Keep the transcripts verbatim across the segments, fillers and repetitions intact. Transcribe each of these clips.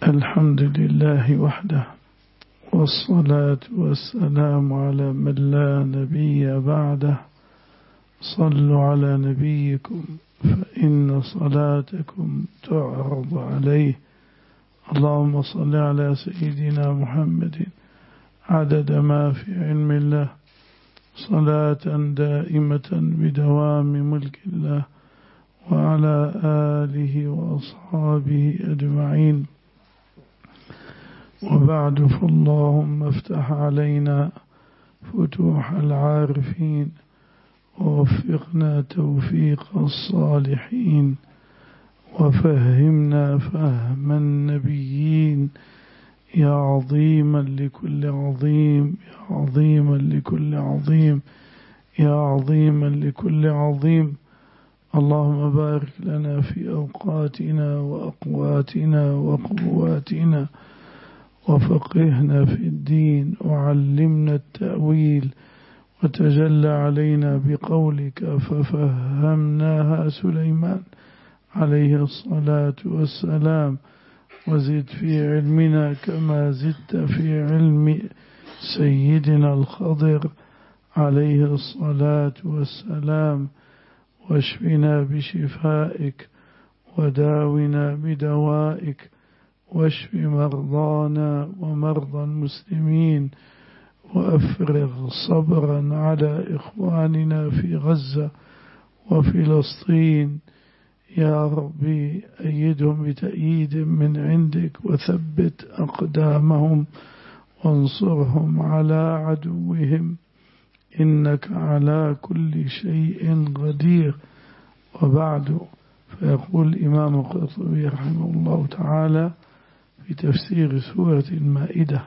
الحمد لله وحده، والصلاة والسلام على من لا نبي بعده. صلوا على نبيكم فإن صلاتكم تعرض عليه. اللهم صل على سيدنا محمد عدد ما في علم الله، صلاة دائمة بدوام ملك الله، وعلى آله وأصحابه أجمعين. وبعد، فاللهم افتح علينا فتوح العارفين، ووفقنا توفيق الصالحين، وفهمنا فهم النبيين، يا عظيما لكل عظيم، يا عظيما لكل عظيم، يا عظيما لكل عظيم. اللهم بارك لنا في أوقاتنا وأقواتنا وقواتنا، وفقهنا في الدين، وعلمنا التأويل، وتجلى علينا بقولك ففهمناها سليمان عليه الصلاة والسلام. وزد في علمنا كما زدت في علم سيدنا الخضر عليه الصلاة والسلام. واشفنا بشفائك، وداونا بدوائك، واشف مرضانا ومرضى المسلمين، وأفرغ صبرا على إخواننا في غزة وفلسطين. يا ربي أيدهم بتأييد من عندك، وثبت أقدامهم، وانصرهم على عدوهم، إنك على كل شيء قدير. وبعد، فيقول الإمام القرطبي رحمه الله تعالى في تفسير سورة المائدة: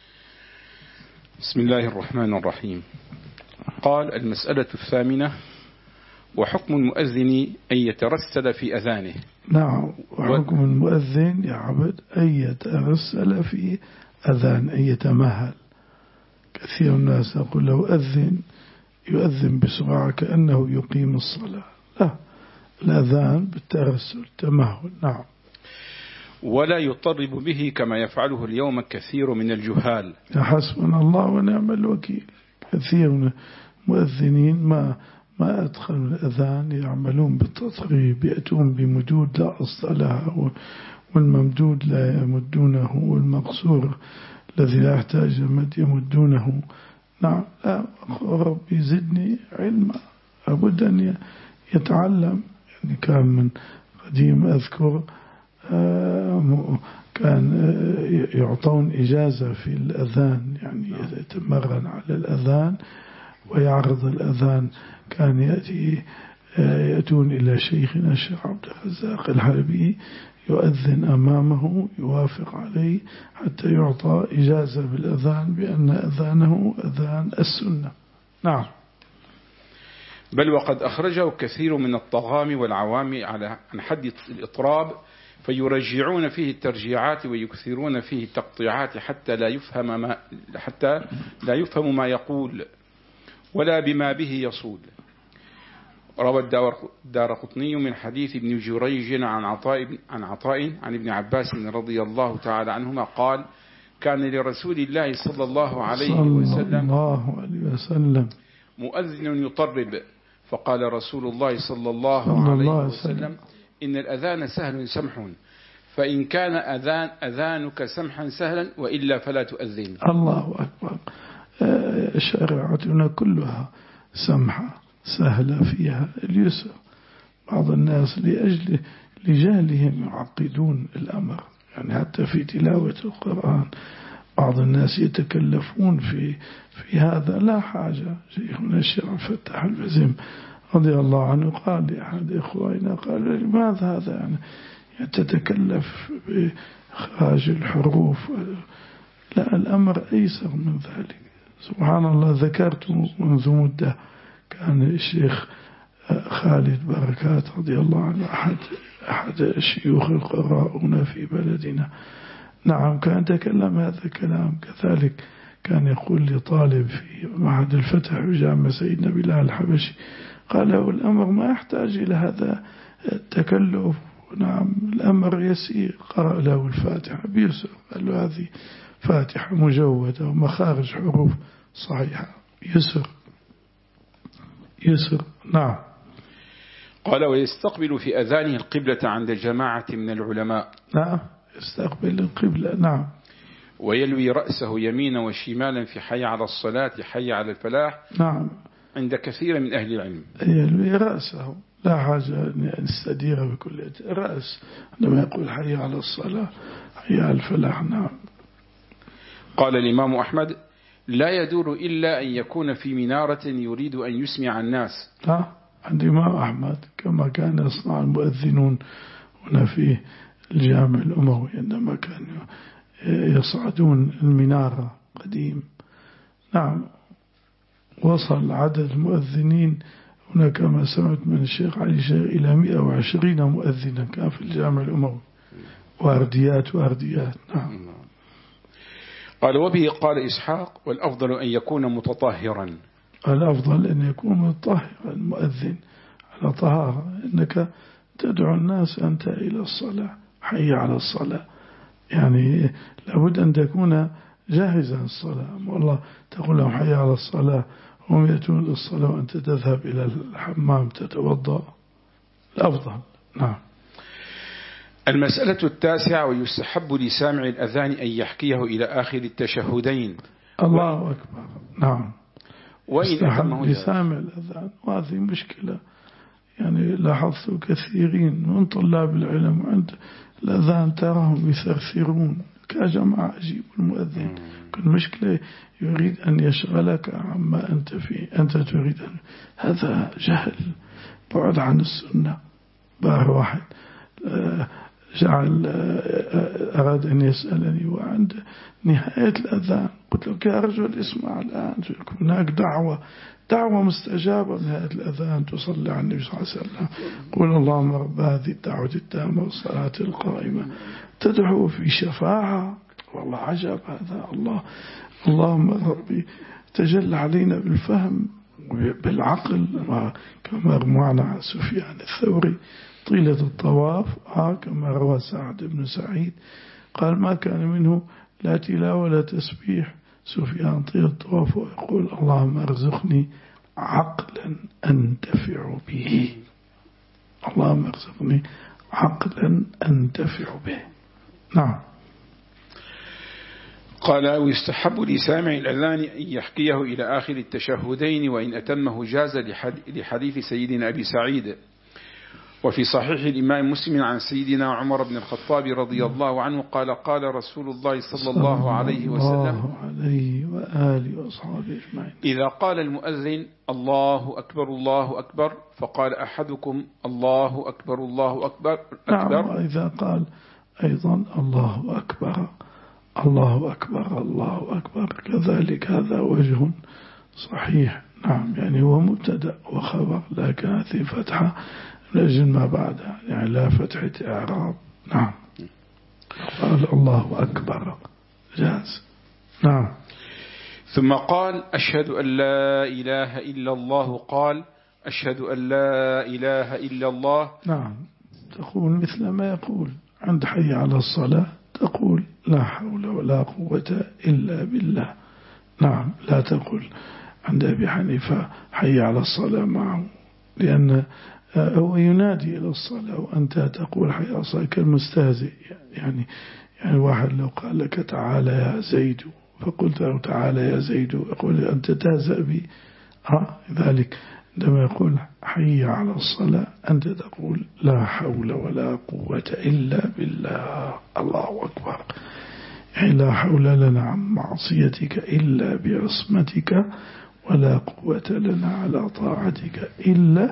بسم الله الرحمن الرحيم. قال: المسألة الثامنة: وحكم المؤذن أن يترسل في أذانه. نعم، وحكم المؤذن يا عبد أن يترسل في أذان، أن يتمهل. كثير من الناس يقول له أذن، يؤذن بسرعة كأنه يقيم الصلاة. لا، الأذان بالترسل، تمهل. نعم. ولا يطرب به كما يفعله اليوم كثير من الجهال. حسبنا الله ونعم الوكيل. كثير من المؤذنين ما ما أدخلوا الأذان يعملون بالتطريب، يأتون بمدود لا أصل لها، والممدود لا يمدونه، والمقصور الذي لا يحتاج مد يمدونه. نعم. لا، ربي زدني علما، لابد أن يتعلم. يعني كان من قديم أذكر كان يعطون إجازة في الأذان، يعني يتمرن على الأذان ويعرض الأذان. كان يأتي يأتون إلى شيخنا الشيخ عبد الرزاق الحلبي، يؤذن أمامه، يوافق عليه حتى يعطى إجازة بالأذان بأن أذانه أذان السنة. نعم. بل وقد أخرجه كثير من الطغام والعوام على عن حد الإطراب، فيرجعون فيه الترجيعات ويكثرون فيه التقطيعات حتى لا يفهم ما حتى لا يفهم ما يقول ولا بما به يصول. روى الدارقطني من حديث ابن جريج عن عطاء عن عطاء عن ابن عباس رضي الله تعالى عنهما قال: كان لرسول الله صلى الله عليه وسلم, وسلم مؤذن يطرب، فقال رسول الله صلى الله عليه وسلم: إن الأذان سهل سمح، فإن كان أذان أذانك سمحا سهلا، وإلا فلا تؤذن. الله أكبر. شريعتنا كلها سمحة سهلة، فيها اليسر. بعض الناس لأجل لجهلهم يعقدون الأمر، يعني حتى في تلاوة القرآن بعض الناس يتكلفون في في هذا. لا حاجة. شيخنا الشيخ فتح البزيم رضي الله عنه قال لأحد إخواننا، قال: لماذا هذا يعني تتكلف بإخراج الحروف؟ لا، الأمر أيسر من ذلك. سبحان الله. ذكرت منذ مدة كان الشيخ خالد بركات رضي الله عنه أحد أحد الشيوخ القراءون في بلدنا. نعم، كان تكلم هذا الكلام. كذلك كان يقول لطالب في معهد الفتح بجامعة سيدنا بلال الحبشي، قال له: الأمر ما يحتاج إلى هذا التكلف. نعم الأمر يسير، قرأ له الفاتحة بيسر، قال له هذه فاتحة مجودة ومخارج حروف صحيحة، يسر يسر. نعم. قال ويستقبل في أذانه القبلة عند جماعة من العلماء. نعم يستقبل القبلة. نعم. ويلوي رأسه يمينا وشمالا في حي على الصلاة حي على الفلاح. نعم. عند كثير من أهل العلم. يلوي رأسه، لا حاجة أن نستدير بكل رأس عندما يقول حي على الصلاة حي على الفلاح. نعم. قال الإمام أحمد لا يدور إلا أن يكون في منارة يريد أن يسمع الناس. ها عند الإمام أحمد كما كان يصنع المؤذنون هنا في الجامع الأموي عندما كانوا يصعدون المنارة قديم. نعم. وصل عدد المؤذنين هنا كما سمعت من الشيخ علي شيخ إلى مئة وعشرين مؤذنا كان في الجامع الأموي، وارديات وارديات. نعم. قال وبه قال إسحاق والأفضل أن يكون متطهرا. الأفضل أن يكون متطهرا المؤذن على طهارة، إنك تدعو الناس أنت إلى الصلاة حي على الصلاة، يعني لابد أن تكون جاهزا الصلاة، والله تقول لهم حي على الصلاة هم يأتون للصلاة وأنت تذهب إلى الحمام تتوضأ، الأفضل. نعم. المسألة التاسعة ويستحب لسامع الأذان أن يحكيه إلى آخر التشهدين. الله أكبر. نعم. وإن لسامع الأذان، وهذه مشكلة يعني لاحظت كثيرين من طلاب العلم عند الأذان تراهم يثرثرون كجماعة أجيب المؤذن، كل مشكلة يريد أن يشغلك عما أنت فيه، أنت تريد أن هذا جهل بعد عن السنة. بار واحد جعل أراد أن يسألني وعند نهاية الأذان قلت له يا رجل اسمع الآن هناك دعوة دعوة مستجابة نهاية الأذان تصلي على النبي صلى الله عليه وسلم، قل اللهم رب هذه الدعوة التامة والصلاة القائمة، تدعو في شفاعة. والله عجب هذا. الله اللهم ربي تجل علينا بالفهم بالعقل، كما معنا سفيان الثوري طيلة الطواف آه كما روى سعد بن سعيد قال ما كان منه لا تلاوة ولا تسبيح سفيان طيلة الطواف ويقول اللهم ارزقني عقلا أنتفع به، اللهم ارزقني عقلا أنتفع به. نعم. قال ويستحب لسامع الأذان أن يحكيه إلى آخر التشهدين وإن أتمه جاز لحديث سيدنا أبي سعيد. وفي صحيح الإمام مسلم عن سيدنا عمر بن الخطاب رضي الله عنه قال قال رسول الله صلى الله عليه وسلم عليه وآله وأصحابه أجمعين إذا قال المؤذن الله أكبر الله أكبر فقال أحدكم الله أكبر الله أكبر أكبر. نعم. إذا قال أيضا الله أكبر الله أكبر الله أكبر كذلك هذا وجه صحيح. نعم. يعني هو مبتدأ وخبر لكن هذه فتحة لأجل ما بعدها يعني لا فتحة إعراب. نعم. قال الله أكبر جاز. نعم. ثم قال أشهد أن لا إله إلا الله قال أشهد أن لا إله إلا الله. نعم. تقول مثل ما يقول عند حي على الصلاة تقول لا حول ولا قوة إلا بالله. نعم. لا تقول عند أبي حنيفة حي على الصلاة معه، لأن هو ينادي إلى الصلاة وأنت تقول حي على الصلاة كالمستهزئ. يعني يعني واحد لو قال لك تعالى يا زيد فقلت له تعالى يا زيد يقول أنت تهزأ بي. ها ذلك عندما يقول حي على الصلاة أنت تقول لا حول ولا قوة إلا بالله. الله أكبر. يعني لا حول لنا عن معصيتك إلا بعصمتك ولا قوة لنا على طاعتك إلا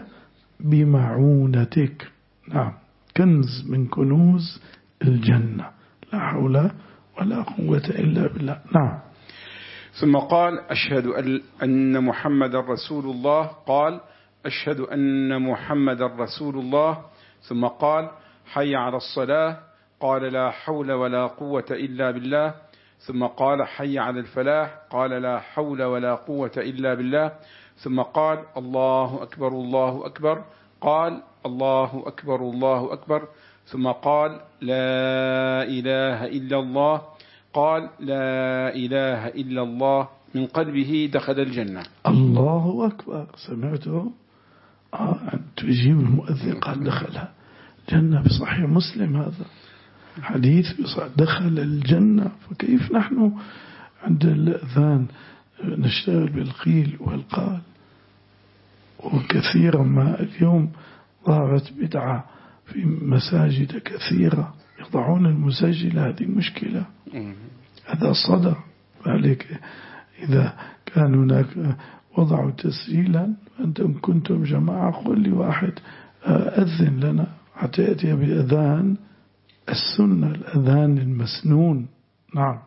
بمعونتك. نعم. كنز من كنوز الجنة لا حول ولا قوة إلا بالله. نعم. ثم قال أشهد أن محمد رسول الله قال أشهد أن محمد رسول الله. ثم قال حي على الصلاة قال لا حول ولا قوة إلا بالله. ثم قال حي على الفلاح قال لا حول ولا قوة إلا بالله. ثم قال الله أكبر الله أكبر قال الله أكبر الله أكبر. ثم قال لا إله إلا الله، قال لا إله إلا الله من قلبه دخل الجنة. الله أكبر. سمعته آه تجيب المؤذن قال دخلها جنة، في صحيح مسلم هذا حديث دخل الجنة. فكيف نحن عند الأذان نشتغل بالقيل والقال؟ وكثيرا ما اليوم ظهرت بدعة في مساجد كثيرة يضعون المسجل، هذه مشكلة، هذا صدى. فعليك إذا كان هناك وضعوا تسجيلا، أنتم كنتم جماعة قل لي واحد أذن لنا حتى يأتي بأذان السنة، الأذان المسنون. نعم.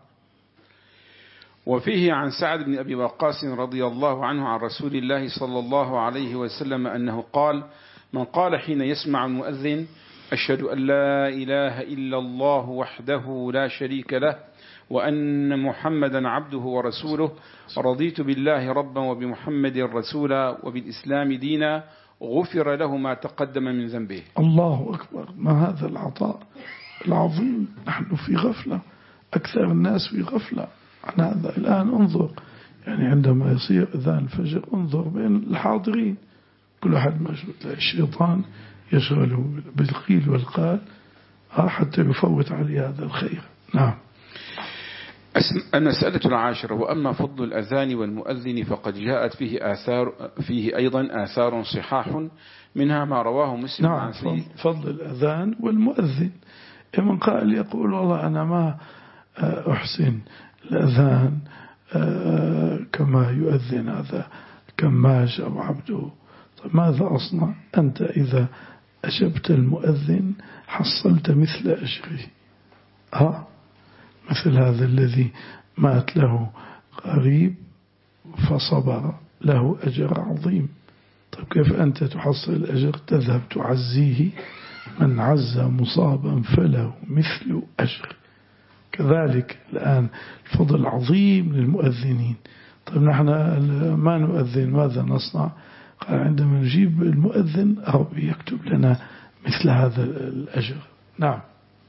وفيه عن سعد بن أبي وقاص رضي الله عنه عن رسول الله صلى الله عليه وسلم أنه قال: من قال حين يسمع المؤذن أشهد أن لا إله إلا الله وحده لا شريك له وأن محمدا عبده ورسوله رضيت بالله ربا وبمحمد رسولا وبالإسلام دينا غفر له ما تقدم من ذنبه. الله أكبر. ما هذا العطاء العظيم؟ نحن في غفلة، أكثر الناس في غفلة عن هذا. الآن انظر، يعني عندما يصير أذان الفجر انظر بين الحاضرين كل أحد مشغول، الشيطان يشغله بالقيل والقال حتى يفوت عليه هذا الخير. نعم. المسألة العاشرة: وأما فضل الأذان والمؤذن فقد جاءت فيه آثار فيه أيضا آثار صحاح، منها ما رواه مسلم. نعم. عن سيد فضل الأذان والمؤذن. من قال يقول والله أنا ما أحسن الأذان كما يؤذن هذا كماش أو عبده، طيب ماذا أصنع؟ أنت إذا أجبت المؤذن حصلت مثل أجره. ها مثل هذا الذي مات له قريب فصبر له أجر عظيم. طيب كيف أنت تحصل الأجر؟ تذهب تعزيه، من عز مصابا فله مثل أجر. كذلك الآن الفضل عظيم للمؤذنين. طيب نحن ما نؤذن ماذا نصنع؟ قال عندما نجيب المؤذن أو يكتب لنا مثل هذا الأجر. نعم.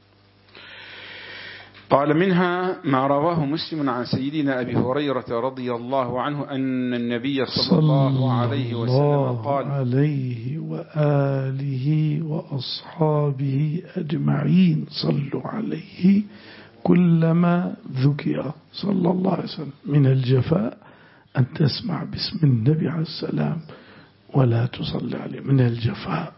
قال منها ما رواه مسلم عن سيدنا أبي هريرة رضي الله عنه أن النبي صلى الله عليه وسلم قال: عليه وآله وأصحابه أجمعين صلوا عليه كلما ذكر صلى الله عليه وسلم. من الجفاء أن تسمع باسم النبي عليه السلام ولا تصلي عليه، من الجفاء.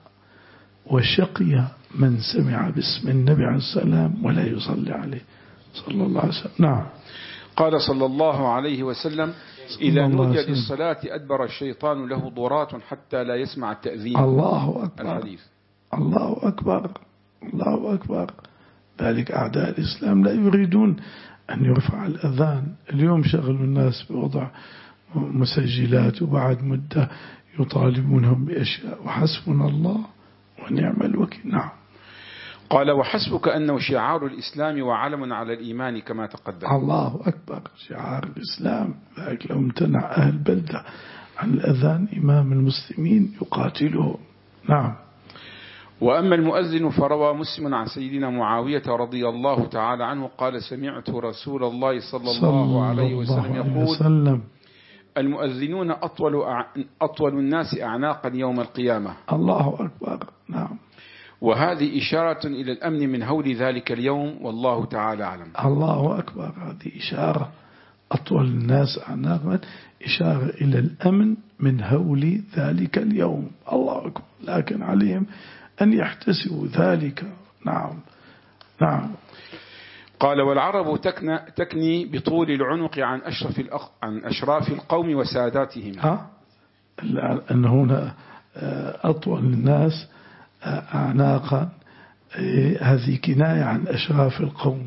وشقي من سمع باسم النبي عليه السلام ولا يصلي عليه صلى الله عليه وسلم. نعم. قال صلى الله عليه وسلم: إذا نودي للصلاة أدبر الشيطان له ضرات حتى لا يسمع التأذين. الله أكبر. الحديث. الله أكبر. الله أكبر. ذلك أعداء الإسلام لا يريدون أن يرفع الأذان. اليوم شغلوا الناس بوضع مسجلات وبعد مدة يطالبونهم بأشياء، وحسبنا الله ونعم الوكيل. نعم. قال: وحسبك أنه شعار الإسلام وعلم على الإيمان كما تقدم. الله أكبر. شعار الإسلام. ذلك لو امتنع أهل بلدة عن الأذان إمام المسلمين يقاتلهم. نعم. وأما المؤذن فروى مسلم عن سيدنا معاوية رضي الله تعالى عنه قال: سمعت رسول الله صلى الله عليه وسلم يقول: المؤذنون أطول, أطول الناس أعناقا يوم القيامة. الله أكبر. نعم. وهذه إشارة إلى الأمن من هول ذلك اليوم، والله تعالى أعلم. الله أكبر. هذه إشارة أطول الناس أعناقا، إشارة إلى الأمن من هول ذلك اليوم. الله أكبر. لكن عليهم أن يحتسبوا ذلك. نعم. نعم. قال: والعرب تكني بطول العنق عن أشرف الأخ عن أشراف القوم وساداتهم. ها أن هنا أطول الناس أعناقا، هذه كناية عن أشراف القوم.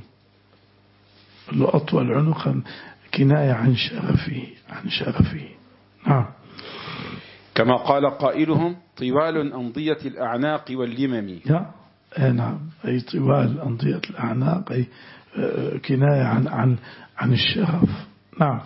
أطول عنقا كناية عن شرفه عن شرفه. نعم. كما قال قائلهم: طوال أنضية الأعناق واللمم. نعم. أي طوال أنضية الأعناق، أي كناية عن عن عن الشرف. نعم.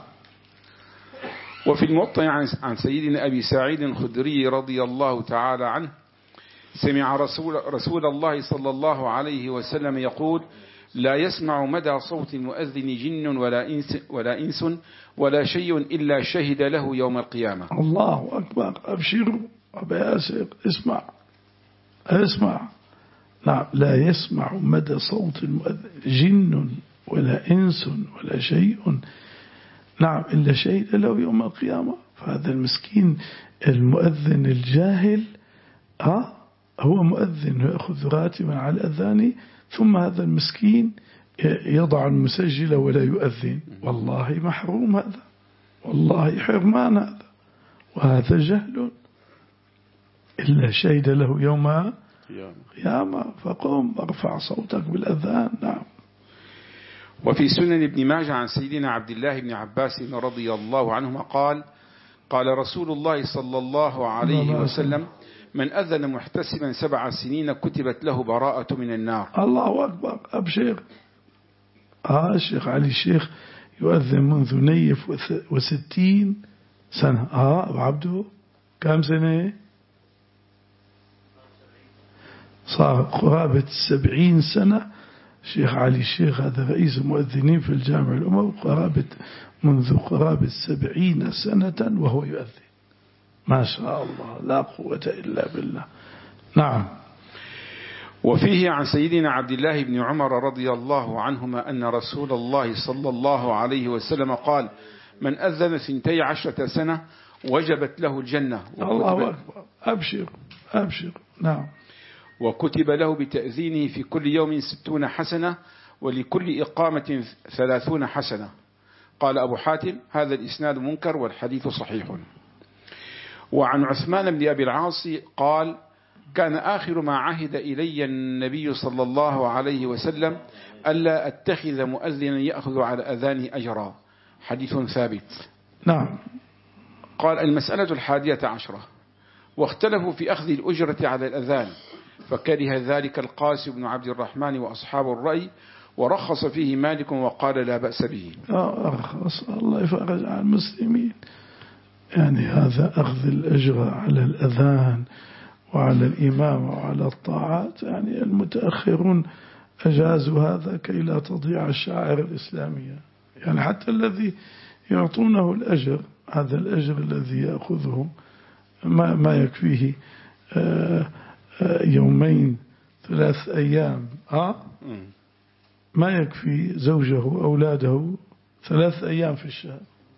وفي الموطأ عن سيدنا أبي سعيد الخدري رضي الله تعالى عنه سمع رسول, رسول الله صلى الله عليه وسلم يقول: لا يسمع مدى صوت المؤذن جن ولا إنس ولا إنس ولا شيء إلا شهد له يوم القيامة. الله أكبر. أبشروا أبا ياسر، اسمع اسمع. نعم، لا يسمع مدى صوت المؤذن جن ولا إنس ولا شيء، نعم، إلا شهد له يوم القيامة. فهذا المسكين المؤذن الجاهل ها هو مؤذن يأخذ راتبا على الأذان، ثم هذا المسكين يضع المسجل ولا يؤذن. والله محروم هذا، والله حرمان هذا، وهذا جهل. إلا شهد له يوم قيامة. فقم ارفع صوتك بالأذان. نعم. وفي سنن ابن ماجه عن سيدنا عبد الله بن عباس رضي الله عنهما قال: قال رسول الله صلى الله عليه وسلم: من أذن محتسبا سبع سنين كتبت له براءة من النار. الله أكبر. أبشر. آه الشيخ علي الشيخ يؤذن منذ نيف وستين سنة. آه أبو عبده كم سنة؟ صار قرابة السبعين سنة. الشيخ علي الشيخ هذا رئيس المؤذنين في الجامع الأموي، قرابة منذ قرابة سبعين سنة وهو يؤذن. ما شاء الله، لا قوة إلا بالله. نعم. وفيه عن سيدنا عبد الله بن عمر رضي الله عنهما أن رسول الله صلى الله عليه وسلم قال: من أذن ثنتي عشرة سنة وجبت له الجنة. الله أكبر. أبشر أبشر. نعم. وكتب له بتأذينه في كل يوم ستون حسنة، ولكل إقامة ثلاثون حسنة. قال أبو حاتم: هذا الإسناد منكر والحديث صحيح. وعن عثمان بن أبي العاص قال: كان آخر ما عهد إلي النبي صلى الله عليه وسلم ألا أتخذ مؤذنا يأخذ على أذانه أجرا. حديث ثابت. نعم. قال: المسألة الحادية عشرة. واختلفوا في أخذ الأجرة على الأذان، فكره ذلك القاسم بن عبد الرحمن وأصحاب الرأي، ورخص فيه مالك وقال لا بأس به. أرخص. الله يفرج عن المسلمين. يعني هذا أخذ الأجر على الأذان وعلى الإمام وعلى الطاعات، يعني المتأخرون أجازوا هذا كي لا تضيع الشعائر الإسلامية. يعني حتى الذي يعطونه الأجر، هذا الأجر الذي يأخذه ما, ما يكفيه يومين ثلاث أيام. آه ما يكفي زوجه أولاده ثلاث أيام في الشهر.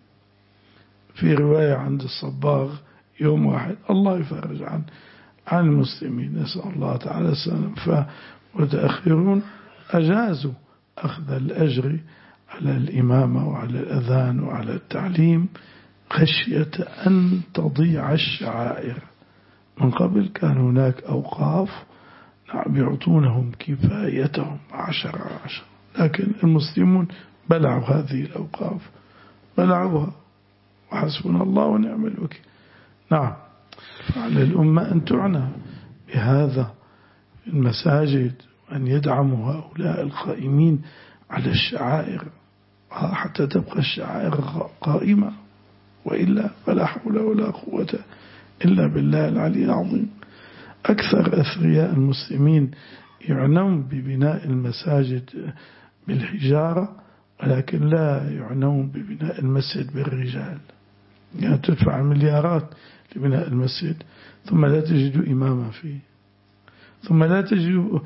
في رواية عند الصباغ يوم واحد. الله يفرج عن عن المسلمين، نسأل الله تعالى السلام. فمتأخرون أجازوا أخذ الأجر على الإمامة وعلى الأذان وعلى التعليم خشية أن تضيع الشعائر. من قبل كان هناك أوقاف نعم يعطونهم كفايتهم عشر عشر، لكن المسلمون بلعوا هذه الأوقاف، بلعوها، وحسبنا الله ونعم الوكيل. نعم. فعلى الأمة أن تعنى بهذا المساجد، وأن يدعموا هؤلاء القائمين على الشعائر حتى تبقى الشعائر قائمة، وإلا فلا حول ولا قوة إلا بالله العلي العظيم. أكثر أثرياء المسلمين يعنون ببناء المساجد بالحجارة، ولكن لا يعنون ببناء المسجد بالرجال. يعني تدفع مليارات لبناء المسجد ثم لا تجد إماما فيه، ثم لا تجد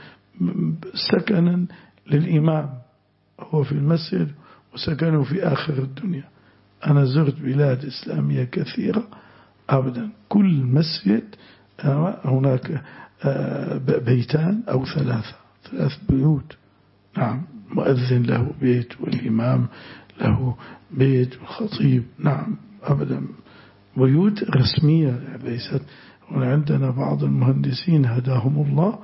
سكنا للإمام، هو في المسجد وسكنه في آخر الدنيا. أنا زرت بلاد إسلامية كثيرة أبدا كل مسجد هناك بيتان أو ثلاثة ثلاث بيوت. نعم. مؤذن له بيت والإمام له بيت والخطيب. نعم. أبدا بيوت رسمية ليست. وعندنا بعض المهندسين هداهم الله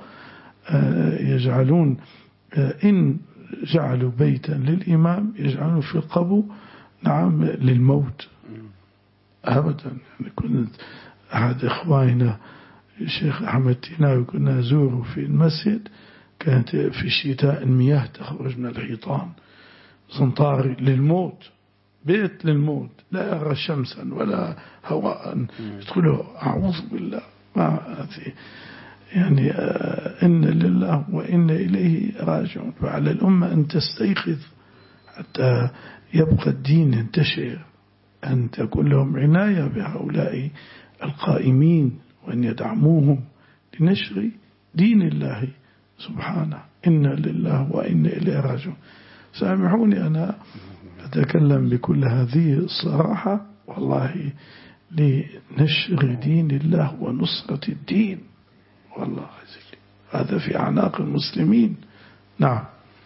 يجعلون إن جعلوا بيتا للإمام يجعلون في القبو نعم للموت أبدا. يعني كنت أحد إخواننا الشيخ أحمد تيناوي كنا نزوره في المسجد، كانت في الشتاء المياه تخرج من الحيطان زنطاري للموت، بيت للموت، لا يرى شمسا ولا هواء يدخله. أعوذ بالله. ما هذه يعني إن لله وإن إليه راجعون. فعلى الأمة أن تستيقظ حتى يبقى الدين ينتشر، أن تكون لهم عناية بهؤلاء القائمين وأن يدعموهم لنشر دين الله سبحانه. إن لله وإن إليه راجعون. سامحوني أنا أتكلم بكل هذه الصراحة والله لنشر دين الله ونصرة الدين، والله هذا في أعناق المسلمين. نعم.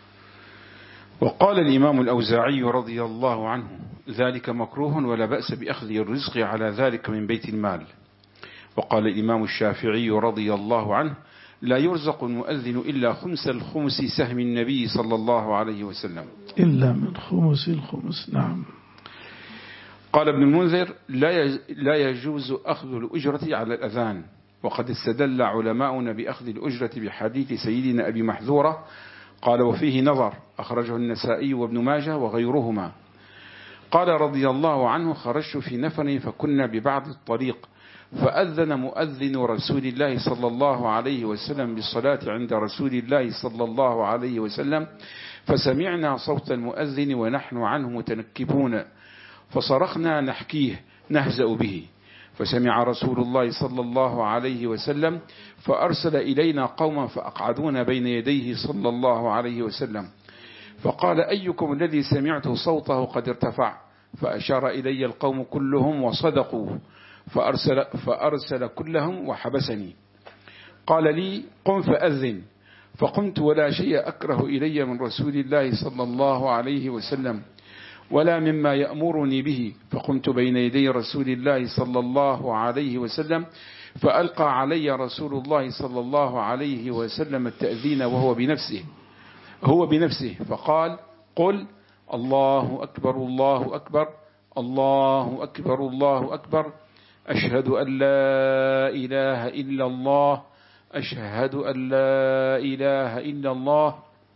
وقال الإمام الأوزاعي رضي الله عنه: ذلك مكروه ولا بأس بأخذ الرزق على ذلك من بيت المال. وقال الإمام الشافعي رضي الله عنه: لا يرزق المؤذن إلا خمس الخمس سهم النبي صلى الله عليه وسلم، إلا من خمس الخمس. نعم. قال ابن المنذر: لا يجوز أخذ الأجرة على الأذان، وقد استدل علماؤنا بأخذ الأجرة بحديث سيدنا أبي محذورة قال: وفيه نظر، أخرجه النسائي وابن ماجه وغيرهما. قال رضي الله عنه: خرجت في نفر فكنا ببعض الطريق، فأذن مؤذن رسول الله صلى الله عليه وسلم بالصلاة عند رسول الله صلى الله عليه وسلم، فسمعنا صوت المؤذن ونحن عنه متنكبون، فصرخنا نحكيه نهزأ به، فسمع رسول الله صلى الله عليه وسلم فأرسل إلينا قوما فأقعدونا بين يديه صلى الله عليه وسلم، فقال: أيكم الذي سمعت صوته قد ارتفع؟ فأشار إلي القوم كلهم وصدقوا، فأرسل, فأرسل كلهم وحبسني. قال لي: قم فأذن. فقمت ولا شيء أكره إلي من رسول الله صلى الله عليه وسلم ولا مما يأمرني به، فقمت بين يدي رسول الله صلى الله عليه وسلم، فألقى علي رسول الله صلى الله عليه وسلم التأذين وهو بنفسه هو بنفسه فقال: قل الله أكبر الله أكبر الله أكبر الله أكبر، أشهد أن لا إله إلا الله أشهد أن لا إله إلا الله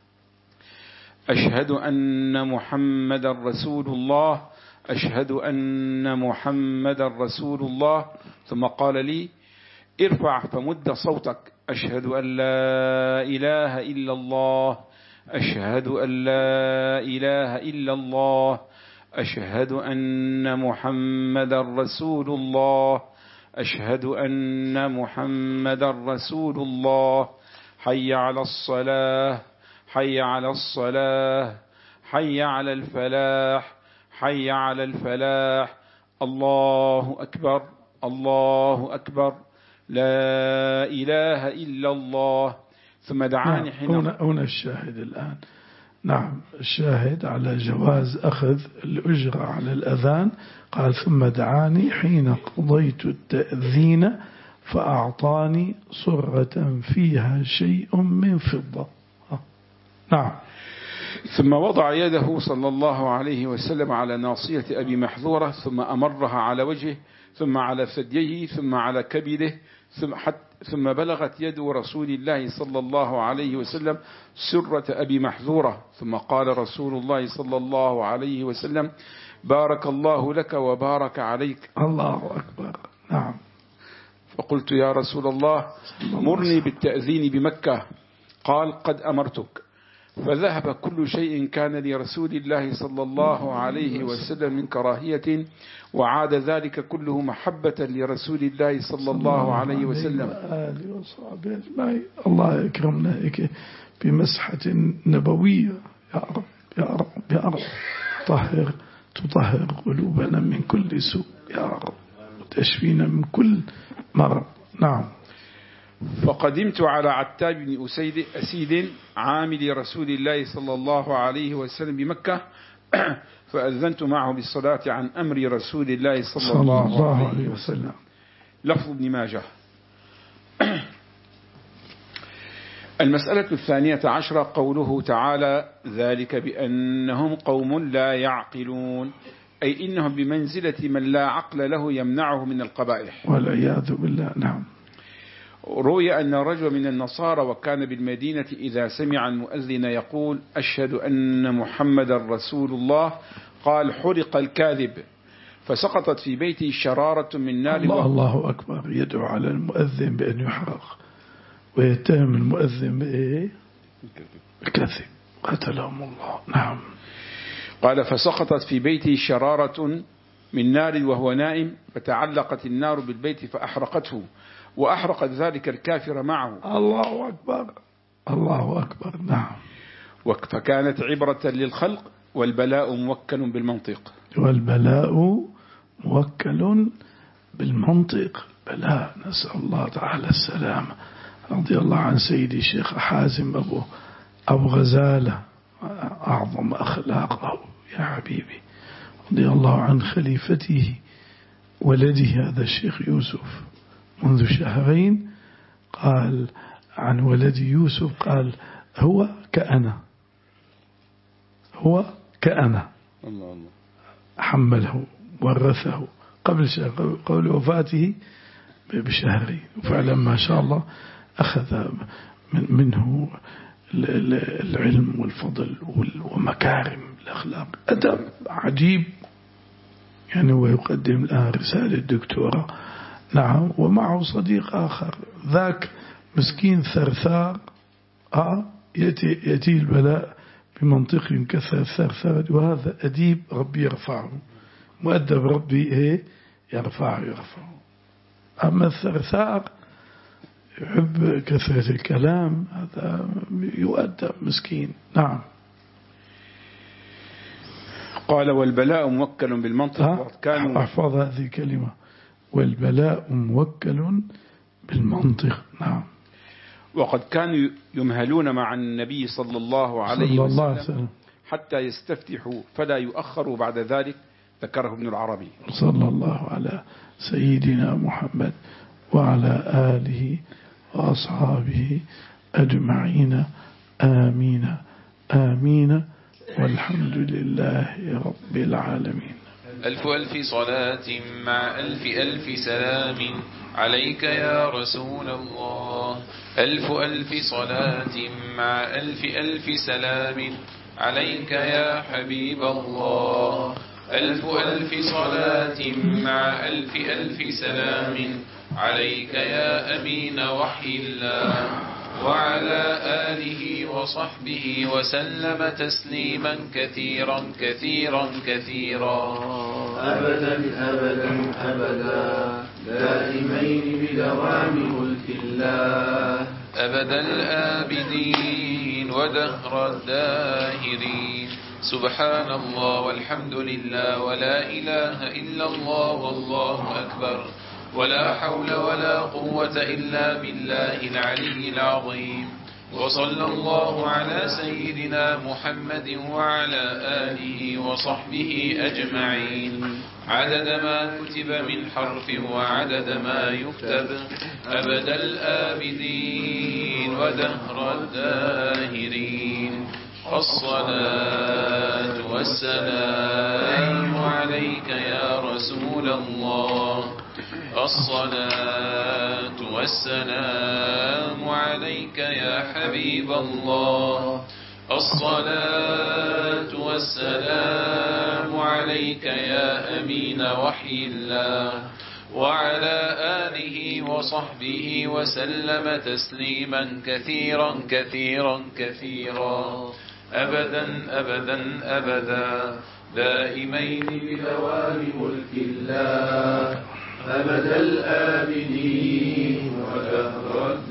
أشهد أن محمد رسول الله أشهد أن محمد رسول الله. ثم قال لي: ارفع فمد صوتك، أشهد أن لا إله إلا الله أشهد أن لا إله إلا الله أشهد أن محمد رسول الله أشهد أن محمد رسول الله. حي على الصلاة حي على الصلاة حي على الفلاح حي على الفلاح. الله أكبر الله أكبر لا إله إلا الله. ثم دعاني حين هنا, هنا الشاهد الآن. نعم، الشاهد على جواز أخذ الأجرة على الأذان. قال: ثم دعاني حين قضيت التأذين فأعطاني صرة فيها شيء من فضة. نعم. ثم وضع يده صلى الله عليه وسلم على ناصية أبي محذورة، ثم أمرها على وجهه، ثم على ثدييه، ثم على كبده، ثم, ثم بلغت يد رسول الله صلى الله عليه وسلم سرة أبي محذورة. ثم قال رسول الله صلى الله عليه وسلم: بارك الله لك وبارك عليك. الله أكبر. نعم. فقلت: يا رسول الله مرني بالتأذين بمكة. قال: قد أمرتك. فذهب كل شيء كان لرسول الله صلى الله عليه وسلم من كراهية، وعاد ذلك كله محبة لرسول الله صلى الله عليه وسلم. آله وصحبه أجمعين. الله يكرمنا بمسحة نبوية يا رب يا رب يا رب. طهر تطهر قلوبنا من كل سوء يا رب، وتشفينا من كل مرض. نعم. فقدمت على عتاب بن أسيد أسيد عامل رسول الله صلى الله عليه وسلم بمكة، فأذنت معه بالصلاة عن أمر رسول الله صلى, صلى الله, الله عليه وسلم. لفظ ابن ماجه. المسألة الثانية عشرة قوله تعالى: ذلك بأنهم قوم لا يعقلون، أي إنهم بمنزلة من لا عقل له يمنعه من القبائح والعياذ بالله. نعم. روي أن رجل من النصارى وكان بالمدينة إذا سمع المؤذن يقول: أشهد أن محمد رسول الله، قال: حرق الكاذب، فسقطت في بيته شرارة من نار. الله, الله أكبر. يدعو على المؤذن بأن يحرق. ويتهم المؤذن بإيه؟ الكذب، قتلهم الله. نعم. قال فسقطت في بيته شرارة من نار وهو نائم، فتعلقت النار بالبيت فأحرقته، وأحرقت ذلك الكافر معه. الله أكبر، الله أكبر. نعم. فكانت عبرة للخلق، والبلاء موكل بالمنطق. والبلاء موكل بالمنطق، بلاء، نسأل الله تعالى السلامة. رضي الله عن سيدي الشيخ حازم أبو, أبو غزالة، أعظم أخلاقه يا حبيبي، رضي الله عن خليفته ولده هذا الشيخ يوسف منذ شهرين، قال عن ولد يوسف قال هو كأنا، هو كأنا. الله الله. حمله ورثه قبل قبل وفاته بشهرين، وفعلا ما شاء الله أخذ منه العلم والفضل ومكارم الأخلاق، أدب عجيب. يعني هو يقدم الآن رسالة دكتوراه. نعم. ومعه صديق آخر ذاك مسكين ثرثار، آه يأتي, يأتي البلاء بمنطق كثر ثرثار، وهذا أديب ربي يرفعه، مؤدب ربي إيه يرفعه يرفعه. أما الثرثار يحب كثرة الكلام، هذا يؤدب مسكين. نعم. قال والبلاء موكل بالمنطق. كانوا أحفظ هذه الكلمة، والبلاء موكل بالمنطق. نعم. وقد كانوا يمهلون مع النبي صلى الله عليه صلى وسلم, الله عليه وسلم حتى يستفتحوا فلا يؤخروا بعد ذلك، ذكره ابن العربي. صلى الله على سيدنا محمد وعلى آله وأصحابه أجمعين، آمين آمين، والحمد لله رب العالمين. ألف ألف صلاة مع ألف ألف سلام عليك يا رسول الله. ألف ألف صلاة مع ألف ألف سلام عليك يا حبيب الله. ألف ألف صلاة مع ألف ألف سلام عليك يا أمين وحي الله، وعلى آله وصحبه وسلم تسليما كثيرا كثيرا كثيرا. أبدا أبدا أبدا دائمين بدوام ملك الله. أبدا الآبدين ودهر الداهرين. سبحان الله والحمد لله ولا إله إلا الله والله أكبر، ولا حول ولا قوة إلا بالله العلي العظيم. وصلى الله على سيدنا محمد وعلى آله وصحبه أجمعين، عدد ما كتب من حرف وعدد ما يكتب. أبد الآبدين ودهر الداهرين. الصلاة والسلام عليك يا رسول الله. الصلاة والسلام عليك يا حبيب الله. الصلاة والسلام عليك يا أمين وحي الله، وعلى آله وصحبه وسلم تسليما كثيرا كثيرا كثيرا. أبدا أبدا أبدا دائمين بدوام ملك الله. أبد الآبدين ودهر